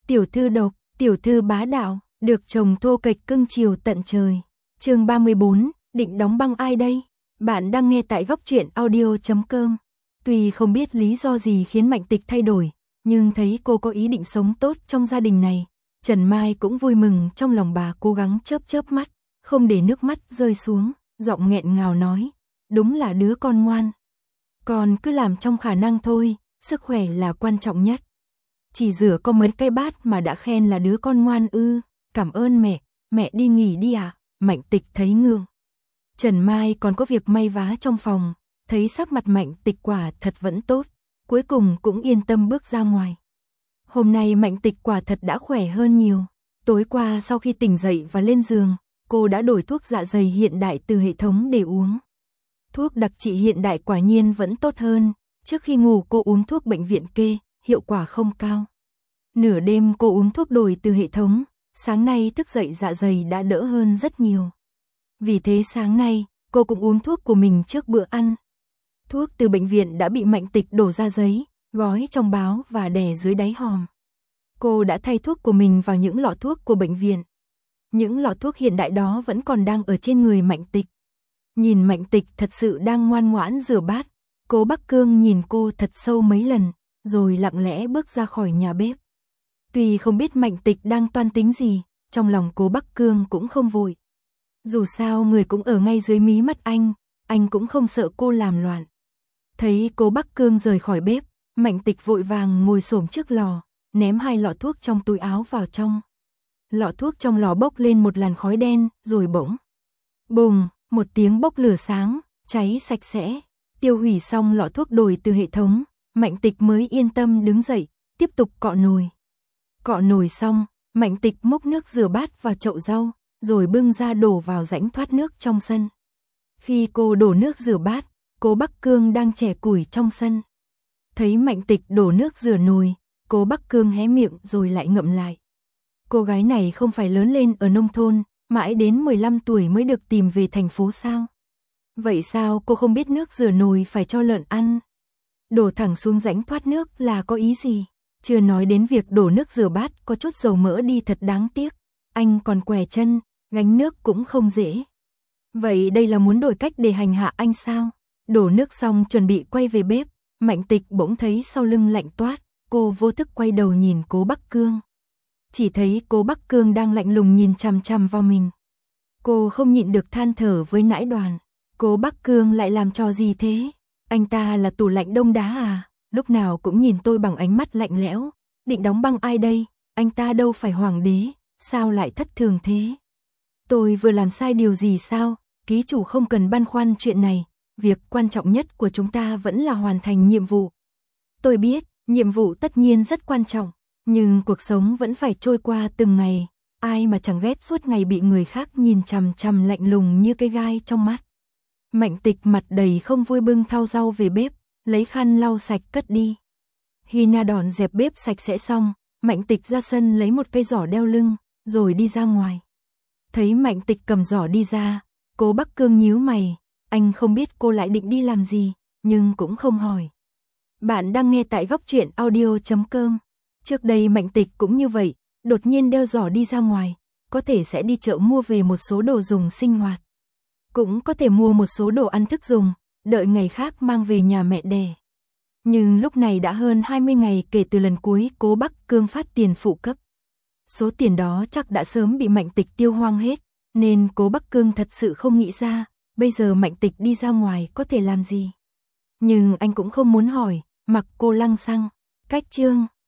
tiểu thư độc, tiểu thư bá đạo, được chồng thô kệch cưng chiều tận trời. Chương 34, định đóng băng ai đây? Bạn đang nghe tại góc truyện audio.com. Tuy không biết lý do gì khiến Mạnh Tịch thay đổi, nhưng thấy cô có ý định sống tốt trong gia đình này, Trần Mai cũng vui mừng. Trong lòng bà cố gắng chớp chớp mắt, không để nước mắt rơi xuống, giọng nghẹn ngào nói, đúng là đứa con ngoan. Con cứ làm trong khả năng thôi, sức khỏe là quan trọng nhất. Chỉ rửa có mấy cái bát mà đã khen là đứa con ngoan ư? Cảm ơn mẹ đi nghỉ đi ạ. Mạnh Tịch thấy ngượng. Trần Mai còn có việc may vá trong phòng, thấy sắc mặt Mạnh Tịch quả thật vẫn tốt, cuối cùng cũng yên tâm bước ra ngoài. Hôm nay Mạnh Tịch quả thật đã khỏe hơn nhiều. Tối qua sau khi tỉnh dậy và lên giường, cô đã đổi thuốc dạ dày hiện đại từ hệ thống để uống. Thuốc đặc trị hiện đại quả nhiên vẫn tốt hơn, trước khi ngủ cô uống thuốc bệnh viện kê, hiệu quả không cao. Nửa đêm cô uống thuốc đổi từ hệ thống, sáng nay thức dậy dạ dày đã đỡ hơn rất nhiều. Vì thế sáng nay, cô cũng uống thuốc của mình trước bữa ăn. Thuốc từ bệnh viện đã bị Mạnh Tịch đổ ra giấy, gói trong báo và đè dưới đáy hòm. Cô đã thay thuốc của mình vào những lọ thuốc của bệnh viện. Những lọ thuốc hiện đại đó vẫn còn đang ở trên người Mạnh Tịch. Nhìn Mạnh Tịch thật sự đang ngoan ngoãn rửa bát, Cố Bắc Cương nhìn cô thật sâu mấy lần, rồi lặng lẽ bước ra khỏi nhà bếp. Tuy không biết Mạnh Tịch đang toan tính gì, trong lòng Cố Bắc Cương cũng không vội. Dù sao người cũng ở ngay dưới mí mắt anh cũng không sợ cô làm loạn. Thấy Cố Bắc Cương rời khỏi bếp, Mạnh Tịch vội vàng ngồi xổm trước lò, ném 2 lọ thuốc trong túi áo vào trong. Lọ thuốc trong lò bốc lên một làn khói đen, rồi bỗng bùng, một tiếng bốc lửa sáng, cháy sạch sẽ. Tiêu hủy xong lọ thuốc đổi từ hệ thống, Mạnh Tịch mới yên tâm đứng dậy, tiếp tục cọ nồi. Cọ nồi xong, Mạnh Tịch múc nước rửa bát vào chậu rau, rồi bưng ra đổ vào rãnh thoát nước trong sân. Khi cô đổ nước rửa bát, Cố Bắc Cương đang chẻ củi trong sân. Thấy Mạnh Tịch đổ nước rửa nồi, Cố Bắc Cương hé miệng rồi lại ngậm lại. Cô gái này không phải lớn lên ở nông thôn, mãi đến 15 tuổi mới được tìm về thành phố sao? Vậy sao cô không biết nước rửa nồi phải cho lợn ăn? Đổ thẳng xuống rãnh thoát nước là có ý gì? Chưa nói đến việc đổ nước rửa bát có chút dầu mỡ đi thật đáng tiếc. Anh còn què chân, gánh nước cũng không dễ. Vậy đây là muốn đổi cách để hành hạ anh sao? Đổ nước xong chuẩn bị quay về bếp, Mạnh Tịch bỗng thấy sau lưng lạnh toát, cô vô thức quay đầu nhìn Cố Bắc Cương. Chỉ thấy Cố Bắc Cương đang lạnh lùng nhìn chằm chằm vào mình. Cô không nhịn được than thở với nãi Đoàn. Cố Bắc Cương lại làm trò gì thế? Anh ta là tủ lạnh đông đá à? Lúc nào cũng nhìn tôi bằng ánh mắt lạnh lẽo. Định đóng băng ai đây? Anh ta đâu phải hoàng đế, sao lại thất thường thế? Tôi vừa làm sai điều gì sao? Ký chủ không cần băn khoăn chuyện này. Việc quan trọng nhất của chúng ta vẫn là hoàn thành nhiệm vụ. Tôi biết, nhiệm vụ tất nhiên rất quan trọng, nhưng cuộc sống vẫn phải trôi qua từng ngày. Ai mà chẳng ghét suốt ngày bị người khác nhìn chằm chằm lạnh lùng như cái gai trong mắt. Mạnh Tịch mặt đầy không vui bưng thau rau về bếp, lấy khăn lau sạch cất đi. Hina Đòn dẹp bếp sạch sẽ xong, Mạnh Tịch ra sân lấy một cây giỏ đeo lưng, rồi đi ra ngoài. Thấy Mạnh Tịch cầm giỏ đi ra, Cố Bắc Cương nhíu mày, anh không biết cô lại định đi làm gì, nhưng cũng không hỏi. Bạn đang nghe tại góc truyện audio.com. Trước đây Mạnh Tịch cũng như vậy, đột nhiên đeo giỏ đi ra ngoài, có thể sẽ đi chợ mua về một số đồ dùng sinh hoạt. Cũng có thể mua một số đồ ăn thức dùng, đợi ngày khác mang về nhà mẹ đẻ. Nhưng lúc này đã hơn 20 ngày kể từ lần cuối Cố Bắc Cương phát tiền phụ cấp. Số tiền đó chắc đã sớm bị Mạnh Tịch tiêu hoang hết, nên Cố Bắc Cương thật sự không nghĩ ra, bây giờ Mạnh Tịch đi ra ngoài có thể làm gì. Nhưng anh cũng không muốn hỏi, mặc cô lăng xăng. Cách chương